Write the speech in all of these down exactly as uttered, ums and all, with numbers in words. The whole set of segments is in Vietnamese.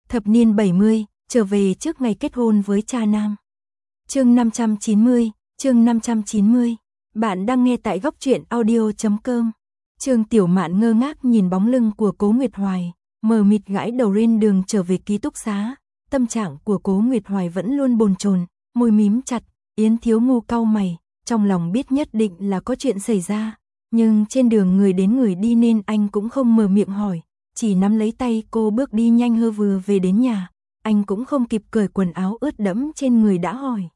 Thập niên bảy mươi, trở về trước ngày kết hôn với cha nam. Chương năm trăm chín mươi, chương năm trăm chín mươi. Bạn đang nghe tại góc truyện audio chấm com. Trương Tiểu Mạn ngơ ngác nhìn bóng lưng của Cố Nguyệt Hoài, mờ mịt gãi đầu lên đường trở về ký túc xá. Tâm trạng của Cố Nguyệt Hoài vẫn luôn bồn chồn, môi mím chặt. Yến Thiếu Ngu cau mày, trong lòng biết nhất định là có chuyện xảy ra, nhưng trên đường người đến người đi nên anh cũng không mở miệng hỏi, chỉ nắm lấy tay cô bước đi nhanh hơ vừa về đến nhà. Anh cũng không kịp cởi quần áo ướt đẫm trên người đã hỏi: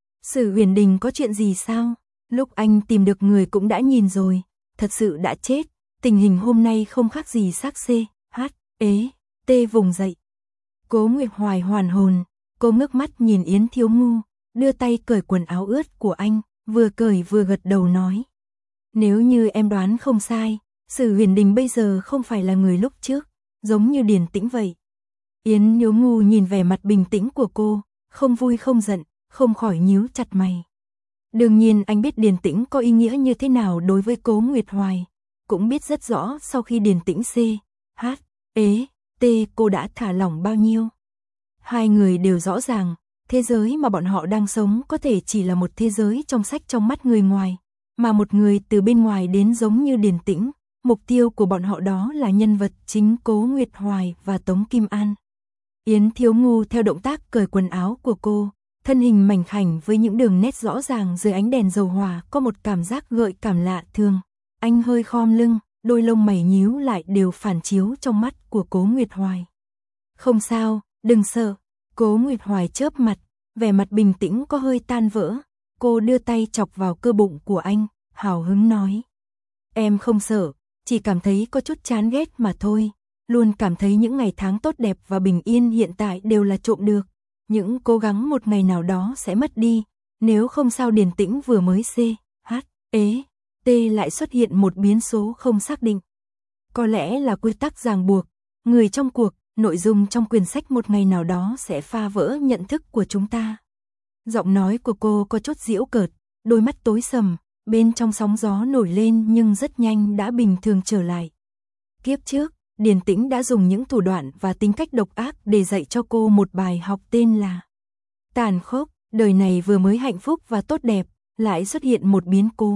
Sử Huyền Đình có chuyện gì sao? Lúc anh tìm được người cũng đã nhìn rồi, thật sự đã chết, tình hình hôm nay không khác gì xác xê, hát, ế, tê vùng dậy. Cố Nguyệt Hoài hoàn hồn, cô ngước mắt nhìn Yến Thiếu Ngu, đưa tay cởi quần áo ướt của anh, vừa cởi vừa gật đầu nói: Nếu như em đoán không sai, Sử Huyền Đình bây giờ không phải là người lúc trước, giống như Điền Tĩnh vậy. Yến Thiếu Ngu nhìn vẻ mặt bình tĩnh của cô, không vui không giận, không khỏi nhíu chặt mày. Đương nhiên anh biết Điền Tĩnh có ý nghĩa như thế nào đối với Cố Nguyệt Hoài, cũng biết rất rõ sau khi Điền Tĩnh C, H, ế, T cô đã thả lỏng bao nhiêu. Hai người đều rõ ràng, thế giới mà bọn họ đang sống có thể chỉ là một thế giới trong sách trong mắt người ngoài, mà một người từ bên ngoài đến giống như Điền Tĩnh, mục tiêu của bọn họ đó là nhân vật chính Cố Nguyệt Hoài và Tống Kim An. Yến Thiếu Ngu theo động tác cởi quần áo của cô, thân hình mảnh khảnh với những đường nét rõ ràng dưới ánh đèn dầu hỏa có một cảm giác gợi cảm lạ thường. Anh hơi khom lưng, đôi lông mày nhíu lại đều phản chiếu trong mắt của Cố Nguyệt Hoài. Không sao, đừng sợ. Cố Nguyệt Hoài chớp mặt, vẻ mặt bình tĩnh có hơi tan vỡ. Cô đưa tay chọc vào cơ bụng của anh, hào hứng nói: Em không sợ, chỉ cảm thấy có chút chán ghét mà thôi. Luôn cảm thấy những ngày tháng tốt đẹp và bình yên hiện tại đều là trộm được. Những cố gắng một ngày nào đó sẽ mất đi. Nếu không sao Điền Tĩnh vừa mới C, H, ế, T lại xuất hiện một biến số không xác định. Có lẽ là quy tắc ràng buộc. Người trong cuộc, nội dung trong quyển sách một ngày nào đó sẽ phá vỡ nhận thức của chúng ta. Giọng nói của cô có chút giễu cợt, đôi mắt tối sầm, bên trong sóng gió nổi lên nhưng rất nhanh đã bình thường trở lại. Kiếp trước, Điền Tĩnh đã dùng những thủ đoạn và tính cách độc ác để dạy cho cô một bài học tên là tàn khốc. Đời này vừa mới hạnh phúc và tốt đẹp, lại xuất hiện một biến cố.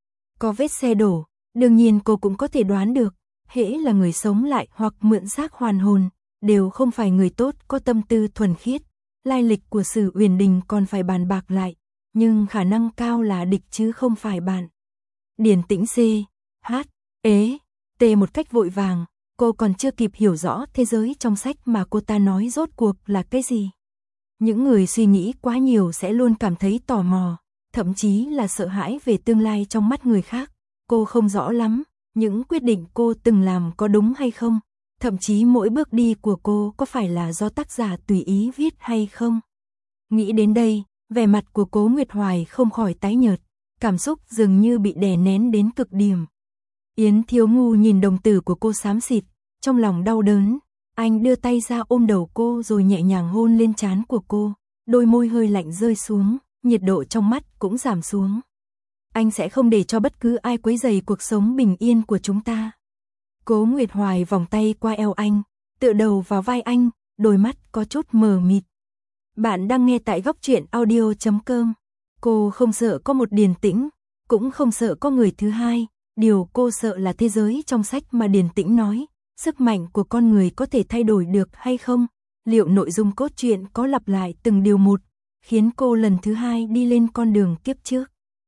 Có vết xe đổ, đương nhiên cô cũng có thể đoán được, hễ là người sống lại hoặc mượn xác hoàn hồn, đều không phải người tốt có tâm tư thuần khiết. Lai lịch của Sử Huyền Đình còn phải bàn bạc lại, nhưng khả năng cao là địch chứ không phải bạn. Điền Tĩnh C, H, ế, T một cách vội vàng, cô còn chưa kịp hiểu rõ thế giới trong sách mà cô ta nói rốt cuộc là cái gì. Những người suy nghĩ quá nhiều sẽ luôn cảm thấy tò mò, thậm chí là sợ hãi về tương lai trong mắt người khác. Cô không rõ lắm, những quyết định cô từng làm có đúng hay không, thậm chí mỗi bước đi của cô có phải là do tác giả tùy ý viết hay không. Nghĩ đến đây, vẻ mặt của Cố Nguyệt Hoài không khỏi tái nhợt, cảm xúc dường như bị đè nén đến cực điểm. Yến Thiếu Ngu nhìn đồng tử của cô xám xịt, trong lòng đau đớn, anh đưa tay ra ôm đầu cô rồi nhẹ nhàng hôn lên trán của cô, đôi môi hơi lạnh rơi xuống, nhiệt độ trong mắt cũng giảm xuống. Anh sẽ không để cho bất cứ ai quấy rầy cuộc sống bình yên của chúng ta. Cố Nguyệt Hoài vòng tay qua eo anh, tựa đầu vào vai anh, đôi mắt có chút mờ mịt. Bạn đang nghe tại góc truyện audio chấm com. Cô không sợ có một Điền Tĩnh, cũng không sợ có người thứ hai. Điều cô sợ là thế giới trong sách mà Điền Tĩnh nói, sức mạnh của con người có thể thay đổi được hay không? Liệu nội dung cốt truyện có lặp lại từng điều một, khiến cô lần thứ hai đi lên con đường kiếp trước?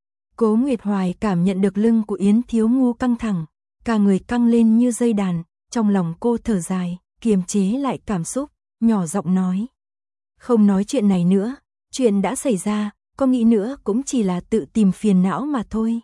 Cố Nguyệt Hoài cảm nhận được lưng của Yến Thiếu Ngu căng thẳng, cả người căng lên như dây đàn, trong lòng cô thở dài, kiềm chế lại cảm xúc, nhỏ giọng nói: Không nói chuyện này nữa, chuyện đã xảy ra, có nghĩ nữa cũng chỉ là tự tìm phiền não mà thôi.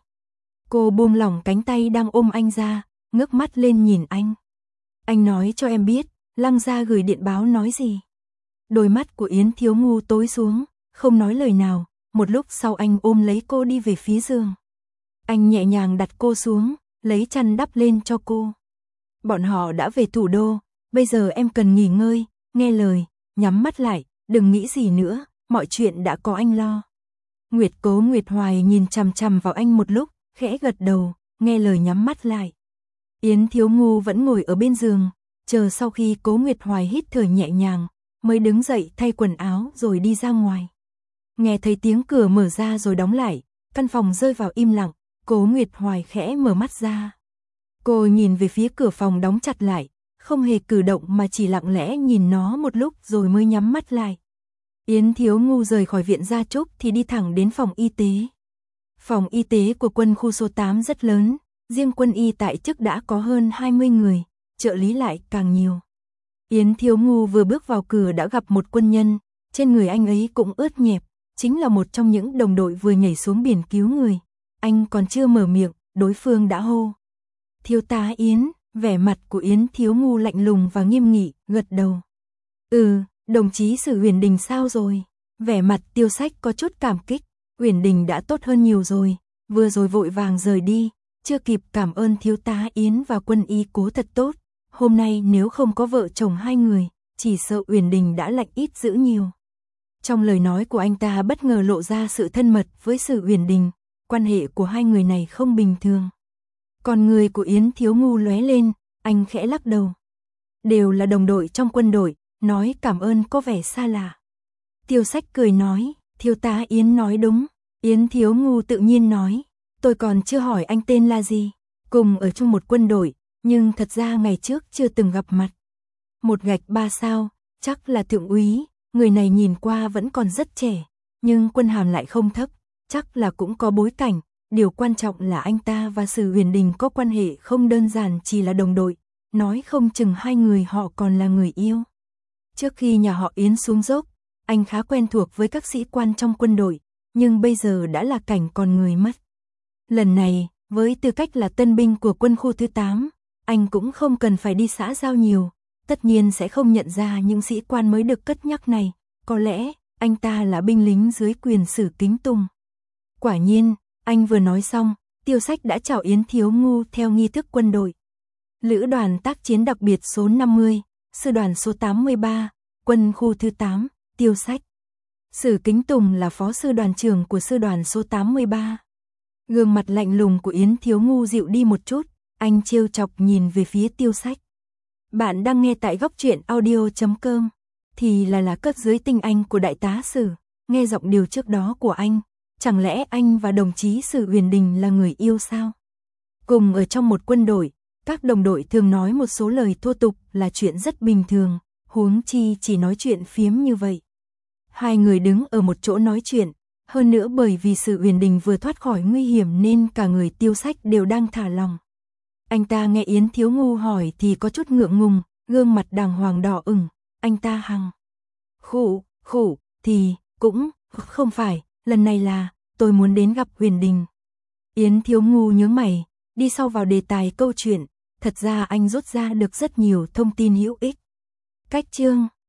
Cô buông lỏng cánh tay đang ôm anh ra, ngước mắt lên nhìn anh. Anh nói cho em biết, Lăng gia gửi điện báo nói gì? Đôi mắt của Yến Thiếu Ngu tối xuống, không nói lời nào, một lúc sau anh ôm lấy cô đi về phía giường. Anh nhẹ nhàng đặt cô xuống, lấy chăn đắp lên cho cô. Bọn họ đã về thủ đô, bây giờ em cần nghỉ ngơi, nghe lời, nhắm mắt lại, đừng nghĩ gì nữa, mọi chuyện đã có anh lo. Nguyệt Cố Nguyệt Hoài nhìn chằm chằm vào anh một lúc, khẽ gật đầu, nghe lời nhắm mắt lại. Yến Thiếu Ngu vẫn ngồi ở bên giường, chờ sau khi Cố Nguyệt Hoài hít thở nhẹ nhàng, mới đứng dậy thay quần áo rồi đi ra ngoài. Nghe thấy tiếng cửa mở ra rồi đóng lại, căn phòng rơi vào im lặng, Cố Nguyệt Hoài khẽ mở mắt ra. Cô nhìn về phía cửa phòng đóng chặt lại, không hề cử động mà chỉ lặng lẽ nhìn nó một lúc rồi mới nhắm mắt lại. Yến Thiếu Ngu rời khỏi viện gia trúc thì đi thẳng đến phòng y tế. Phòng y tế của quân khu số tám rất lớn, riêng quân y tại chức đã có hơn hai mươi người, trợ lý lại càng nhiều. Yến Thiếu Ngu vừa bước vào cửa đã gặp một quân nhân, trên người anh ấy cũng ướt nhẹp, chính là một trong những đồng đội vừa nhảy xuống biển cứu người. Anh còn chưa mở miệng, đối phương đã hô. Thiếu tá Yến, vẻ mặt của Yến Thiếu Ngu lạnh lùng và nghiêm nghị, gật đầu. Ừ, đồng chí Sử Uyển Đình sao rồi? Vẻ mặt Tiêu Sách có chút cảm kích, Uyển Đình đã tốt hơn nhiều rồi, vừa rồi vội vàng rời đi, chưa kịp cảm ơn thiếu tá Yến và quân y Cố thật tốt. Hôm nay nếu không có vợ chồng hai người, chỉ sợ Uyển Đình đã lạnh ít dữ nhiều. Trong lời nói của anh ta bất ngờ lộ ra sự thân mật với Sử Uyển Đình, quan hệ của hai người này không bình thường. Còn người của Yến Thiếu Ngu lóe lên, anh khẽ lắc đầu. Đều là đồng đội trong quân đội, nói cảm ơn có vẻ xa lạ. Tiêu Sách cười nói, thiếu tá Yến nói đúng. Yến Thiếu Ngu tự nhiên nói, tôi còn chưa hỏi anh tên là gì, cùng ở chung một quân đội, nhưng thật ra ngày trước chưa từng gặp mặt. Một gạch ba sao, chắc là thượng úy, người này nhìn qua vẫn còn rất trẻ, nhưng quân hàm lại không thấp, chắc là cũng có bối cảnh. Điều quan trọng là anh ta và Sử Uyển Đình có quan hệ không đơn giản chỉ là đồng đội, nói không chừng hai người họ còn là người yêu. Trước khi nhà họ Yến xuống dốc, anh khá quen thuộc với các sĩ quan trong quân đội, nhưng bây giờ đã là cảnh còn người mất. Lần này, với tư cách là tân binh của quân khu thứ tám, anh cũng không cần phải đi xã giao nhiều, tất nhiên sẽ không nhận ra những sĩ quan mới được cất nhắc này, có lẽ anh ta là binh lính dưới quyền Sử Kính Tùng. Quả nhiên, anh vừa nói xong, Tiêu Sách đã chào Yến Thiếu Ngu theo nghi thức quân đội. Lữ đoàn tác chiến đặc biệt số năm mươi, sư đoàn số tám mươi ba, quân khu thứ tám, Tiêu Sách. Sử Kính Tùng là phó sư đoàn trưởng của sư đoàn số tám mươi ba. Gương mặt lạnh lùng của Yến Thiếu Ngu dịu đi một chút, anh trêu chọc nhìn về phía Tiêu Sách. Bạn đang nghe tại góc truyện audio chấm com, thì là là cấp dưới tinh anh của đại tá Sử, nghe giọng điều trước đó của anh. Chẳng lẽ anh và đồng chí Sử Uyển Đình là người yêu sao? Cùng ở trong một quân đội, các đồng đội thường nói một số lời thô tục là chuyện rất bình thường, huống chi chỉ nói chuyện phiếm như vậy. Hai người đứng ở một chỗ nói chuyện, hơn nữa bởi vì Sử Uyển Đình vừa thoát khỏi nguy hiểm nên cả người Tiêu Sách đều đang thả lòng. Anh ta nghe Yến Thiếu Ngu hỏi thì có chút ngượng ngùng, gương mặt đàng hoàng đỏ ửng, anh ta hằng. Khủ, khủ, thì, cũng, không phải. Lần này là, tôi muốn đến gặp Uyển Đình. Yến Thiếu Ngu nhướng mày, đi sau vào đề tài câu chuyện, thật ra anh rút ra được rất nhiều thông tin hữu ích. Cách chương